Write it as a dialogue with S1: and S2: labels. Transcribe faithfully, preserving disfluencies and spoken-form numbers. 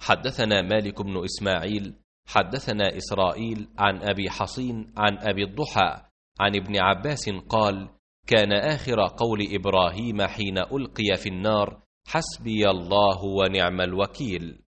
S1: حدثنا مالك بن إسماعيل حدثنا إسرائيل عن أبي حصين عن أبي الضحى عن ابن عباس قال: كان آخر قول إبراهيم حين ألقي في النار: حسبي الله ونعم الوكيل.